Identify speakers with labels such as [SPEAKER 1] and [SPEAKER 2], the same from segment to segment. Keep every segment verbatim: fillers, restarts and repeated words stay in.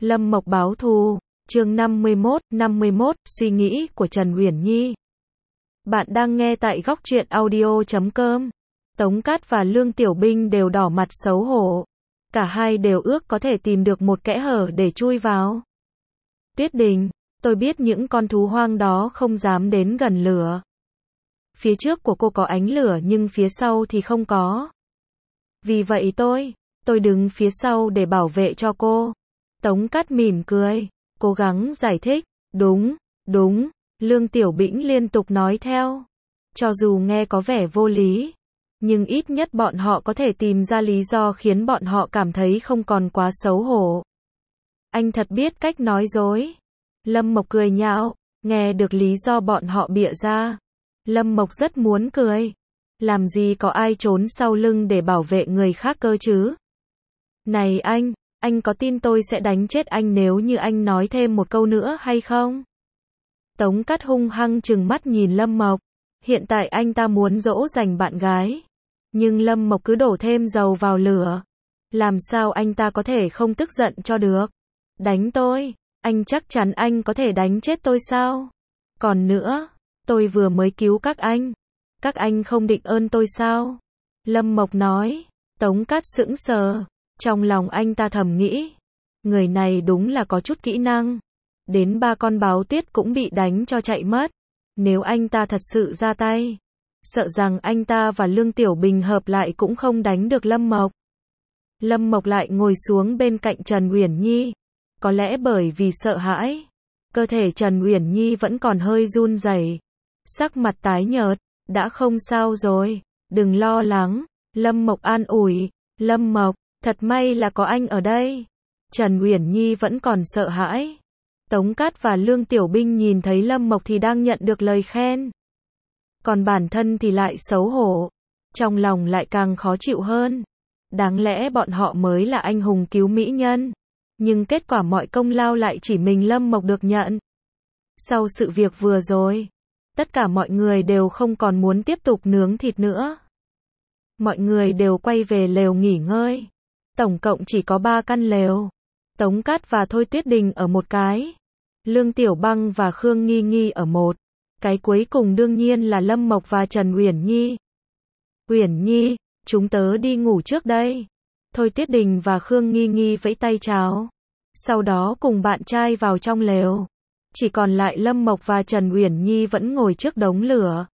[SPEAKER 1] Lâm Mộc báo thù, chương năm mươi mốt, năm mươi mốt, suy nghĩ của Trần Uyển Nhi. Bạn đang nghe tại góc truyện audio chấm com. Tống Cát và Lương Tiểu Binh đều đỏ mặt xấu hổ. Cả hai đều ước có thể tìm được một kẽ hở để chui vào. Tuyết Đình, tôi biết những con thú hoang đó không dám đến gần lửa. Phía trước của cô có ánh lửa nhưng phía sau thì không có. Vì vậy tôi, tôi đứng phía sau để bảo vệ cho cô. Tống Cát mỉm cười, cố gắng giải thích, đúng, đúng, Lương Tiểu Bĩnh liên tục nói theo. Cho dù nghe có vẻ vô lý, nhưng ít nhất bọn họ có thể tìm ra lý do khiến bọn họ cảm thấy không còn quá xấu hổ. Anh thật biết cách nói dối. Lâm Mộc cười nhạo, nghe được lý do bọn họ bịa ra. Lâm Mộc rất muốn cười. Làm gì có ai trốn sau lưng để bảo vệ người khác cơ chứ? Này anh, anh có tin tôi sẽ đánh chết anh nếu như anh nói thêm một câu nữa hay không? Tống Cát hung hăng trừng mắt nhìn Lâm Mộc. Hiện tại anh ta muốn dỗ dành bạn gái. Nhưng Lâm Mộc cứ đổ thêm dầu vào lửa. Làm sao anh ta có thể không tức giận cho được? Đánh tôi? Anh chắc chắn anh có thể đánh chết tôi sao? Còn nữa, tôi vừa mới cứu các anh. Các anh không định ơn tôi sao? Lâm Mộc nói. Tống Cát sững sờ. Trong lòng anh ta thầm nghĩ. Người này đúng là có chút kỹ năng. Đến ba con báo tuyết cũng bị đánh cho chạy mất. Nếu anh ta thật sự ra tay, sợ rằng anh ta và Lương Tiểu Bình hợp lại cũng không đánh được Lâm Mộc. Lâm Mộc lại ngồi xuống bên cạnh Trần Uyển Nhi. Có lẽ bởi vì sợ hãi, cơ thể Trần Uyển Nhi vẫn còn hơi run rẩy, sắc mặt tái nhợt. Đã không sao rồi, đừng lo lắng. Lâm Mộc an ủi. Lâm Mộc, thật may là có anh ở đây. Trần Uyển Nhi vẫn còn sợ hãi. Tống Cát và Lương Tiểu Binh nhìn thấy Lâm Mộc thì đang nhận được lời khen. Còn bản thân thì lại xấu hổ. Trong lòng lại càng khó chịu hơn. Đáng lẽ bọn họ mới là anh hùng cứu mỹ nhân. Nhưng kết quả mọi công lao lại chỉ mình Lâm Mộc được nhận. Sau sự việc vừa rồi, tất cả mọi người đều không còn muốn tiếp tục nướng thịt nữa. Mọi người đều quay về lều nghỉ ngơi. Tổng cộng chỉ có ba căn lều. Tống Cát và Thôi Tuyết Đình ở một cái. Lương Tiểu Băng và Khương Nghi Nghi ở một. Cái cuối cùng đương nhiên là Lâm Mộc và Trần Uyển Nhi. Uyển Nhi, chúng tớ đi ngủ trước đây. Thôi Tuyết Đình và Khương Nghi Nghi vẫy tay chào. Sau đó cùng bạn trai vào trong lều. Chỉ còn lại Lâm Mộc và Trần Uyển Nhi vẫn ngồi trước đống lửa.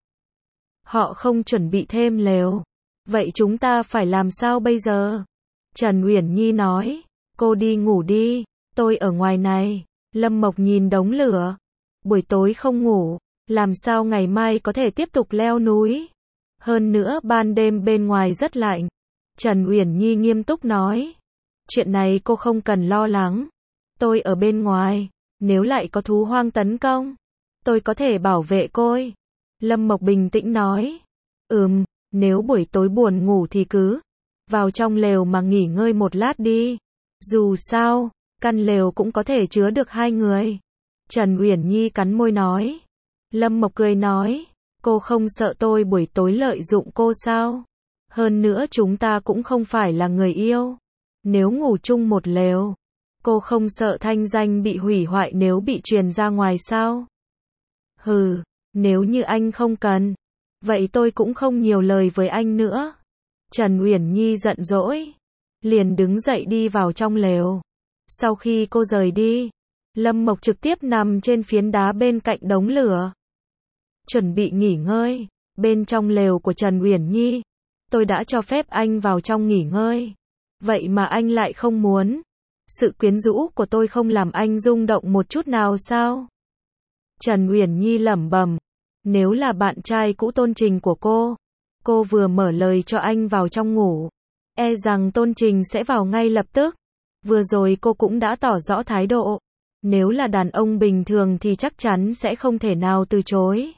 [SPEAKER 1] Họ không chuẩn bị thêm lều. Vậy chúng ta phải làm sao bây giờ? Trần Uyển Nhi nói. Cô đi ngủ đi, tôi ở ngoài này. Lâm Mộc nhìn đống lửa. Buổi tối không ngủ, làm sao ngày mai có thể tiếp tục leo núi? Hơn nữa ban đêm bên ngoài rất lạnh. Trần Uyển Nhi nghiêm túc nói. Chuyện này cô không cần lo lắng. Tôi ở bên ngoài, nếu lại có thú hoang tấn công, tôi có thể bảo vệ cô. Lâm Mộc bình tĩnh nói. Ừm, nếu buổi tối buồn ngủ thì cứ vào trong lều mà nghỉ ngơi một lát đi. Dù sao, căn lều cũng có thể chứa được hai người. Trần Uyển Nhi cắn môi nói. Lâm Mộc cười nói. Cô không sợ tôi buổi tối lợi dụng cô sao? Hơn nữa chúng ta cũng không phải là người yêu. Nếu ngủ chung một lều, cô không sợ thanh danh bị hủy hoại nếu bị truyền ra ngoài sao? Hừ, nếu như anh không cần, vậy tôi cũng không nhiều lời với anh nữa. Trần Uyển Nhi giận dỗi, liền đứng dậy đi vào trong lều. Sau khi cô rời đi, Lâm Mộc trực tiếp nằm trên phiến đá bên cạnh đống lửa. Chuẩn bị nghỉ ngơi, bên trong lều của Trần Uyển Nhi. Tôi đã cho phép anh vào trong nghỉ ngơi. Vậy mà anh lại không muốn. Sự quyến rũ của tôi không làm anh rung động một chút nào sao? Trần Uyển Nhi lẩm bẩm. Nếu là bạn trai cũ Tôn Trình của cô, cô vừa mở lời cho anh vào trong ngủ, e rằng Tôn Trình sẽ vào ngay lập tức. Vừa rồi cô cũng đã tỏ rõ thái độ. Nếu là đàn ông bình thường thì chắc chắn sẽ không thể nào từ chối.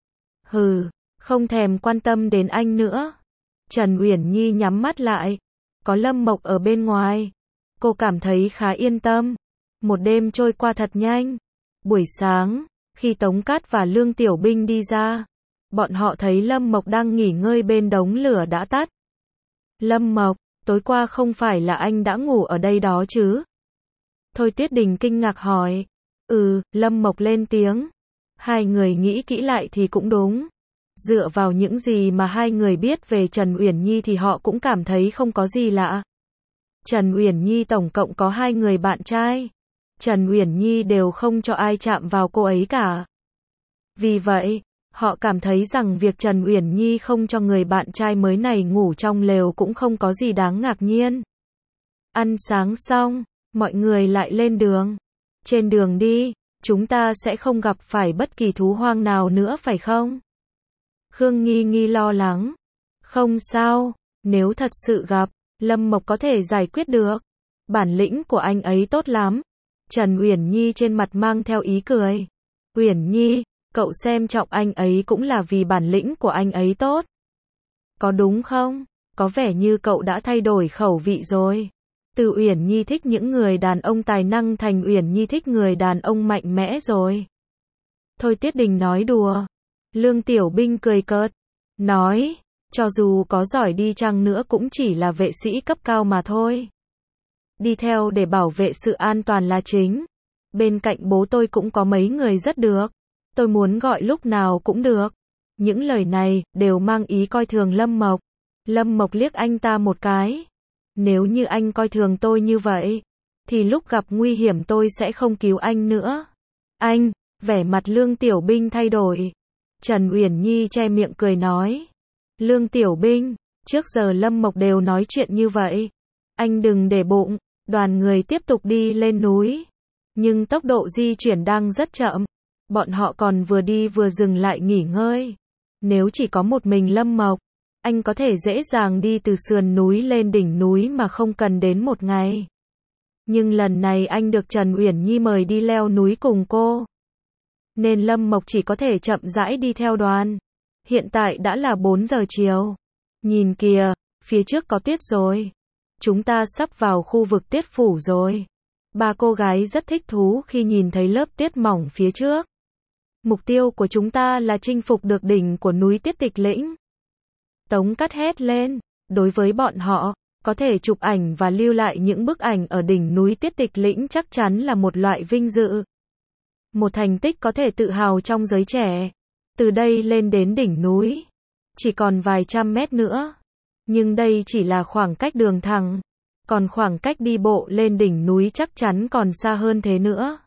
[SPEAKER 1] Hừ, không thèm quan tâm đến anh nữa. Trần Uyển Nhi nhắm mắt lại. Có Lâm Mộc ở bên ngoài, cô cảm thấy khá yên tâm. Một đêm trôi qua thật nhanh. Buổi sáng, khi Tống Cát và Lương Tiểu Binh đi ra, bọn họ thấy Lâm Mộc đang nghỉ ngơi bên đống lửa đã tắt. Lâm Mộc, tối qua không phải là anh đã ngủ ở đây đó chứ? Thôi Tuyết Đình kinh ngạc hỏi. Ừ, Lâm Mộc lên tiếng. Hai người nghĩ kỹ lại thì cũng đúng. Dựa vào những gì mà hai người biết về Trần Uyển Nhi thì họ cũng cảm thấy không có gì lạ. Trần Uyển Nhi tổng cộng có hai người bạn trai. Trần Uyển Nhi đều không cho ai chạm vào cô ấy cả. Vì vậy, họ cảm thấy rằng việc Trần Uyển Nhi không cho người bạn trai mới này ngủ trong lều cũng không có gì đáng ngạc nhiên. Ăn sáng xong, mọi người lại lên đường. Trên đường đi, chúng ta sẽ không gặp phải bất kỳ thú hoang nào nữa phải không? Khương Nghi Nghi lo lắng. Không sao, nếu thật sự gặp, Lâm Mộc có thể giải quyết được. Bản lĩnh của anh ấy tốt lắm. Trần Uyển Nhi trên mặt mang theo ý cười. Uyển Nhi, cậu xem trọng anh ấy cũng là vì bản lĩnh của anh ấy tốt. Có đúng không? Có vẻ như cậu đã thay đổi khẩu vị rồi. Từ Uyển Nhi thích những người đàn ông tài năng thành Uyển Nhi thích người đàn ông mạnh mẽ rồi. Thôi Tuyết Đình nói đùa. Lương Tiểu Binh cười cợt. Nói, cho dù có giỏi đi chăng nữa cũng chỉ là vệ sĩ cấp cao mà thôi. Đi theo để bảo vệ sự an toàn là chính. Bên cạnh bố tôi cũng có mấy người rất được. Tôi muốn gọi lúc nào cũng được. Những lời này đều mang ý coi thường Lâm Mộc. Lâm Mộc liếc anh ta một cái. Nếu như anh coi thường tôi như vậy, thì lúc gặp nguy hiểm tôi sẽ không cứu anh nữa. Anh, vẻ mặt Lương Tiểu Binh thay đổi. Trần Uyển Nhi che miệng cười nói. Lương Tiểu Binh, trước giờ Lâm Mộc đều nói chuyện như vậy. Anh đừng để bụng. Đoàn người tiếp tục đi lên núi. Nhưng tốc độ di chuyển đang rất chậm. Bọn họ còn vừa đi vừa dừng lại nghỉ ngơi. Nếu chỉ có một mình Lâm Mộc, anh có thể dễ dàng đi từ sườn núi lên đỉnh núi mà không cần đến một ngày. Nhưng lần này anh được Trần Uyển Nhi mời đi leo núi cùng cô. Nên Lâm Mộc chỉ có thể chậm rãi đi theo đoàn. Hiện tại đã là bốn giờ chiều. Nhìn kìa, phía trước có tuyết rồi. Chúng ta sắp vào khu vực tuyết phủ rồi. Ba cô gái rất thích thú khi nhìn thấy lớp tuyết mỏng phía trước. Mục tiêu của chúng ta là chinh phục được đỉnh của núi Tiết Tịch Lĩnh. Tống Cát hét lên. Đối với bọn họ, có thể chụp ảnh và lưu lại những bức ảnh ở đỉnh núi Tiết Tịch Lĩnh chắc chắn là một loại vinh dự. Một thành tích có thể tự hào trong giới trẻ. Từ đây lên đến đỉnh núi, chỉ còn vài trăm mét nữa. Nhưng đây chỉ là khoảng cách đường thẳng. Còn khoảng cách đi bộ lên đỉnh núi chắc chắn còn xa hơn thế nữa.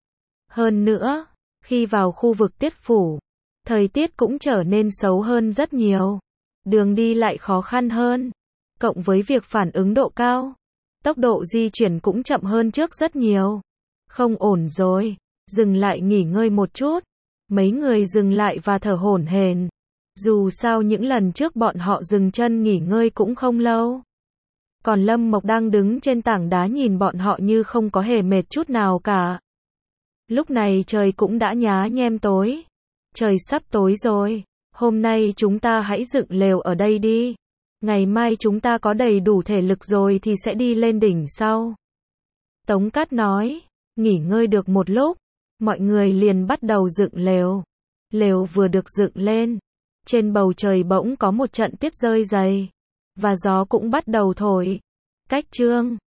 [SPEAKER 1] Hơn nữa, khi vào khu vực Tiết Phủ, thời tiết cũng trở nên xấu hơn rất nhiều. Đường đi lại khó khăn hơn. Cộng với việc phản ứng độ cao, tốc độ di chuyển cũng chậm hơn trước rất nhiều. Không ổn rồi, dừng lại nghỉ ngơi một chút. Mấy người dừng lại và thở hổn hển. Dù sao những lần trước bọn họ dừng chân nghỉ ngơi cũng không lâu. Còn Lâm Mộc đang đứng trên tảng đá nhìn bọn họ như không có hề mệt chút nào cả. Lúc này trời cũng đã nhá nhem tối. Trời sắp tối rồi. Hôm nay chúng ta hãy dựng lều ở đây đi. Ngày mai chúng ta có đầy đủ thể lực rồi thì sẽ đi lên đỉnh sau. Tống Cát nói. Nghỉ ngơi được một lúc, mọi người liền bắt đầu dựng lều. Lều vừa được dựng lên, trên bầu trời bỗng có một trận tuyết rơi dày. Và gió cũng bắt đầu thổi. Cách chương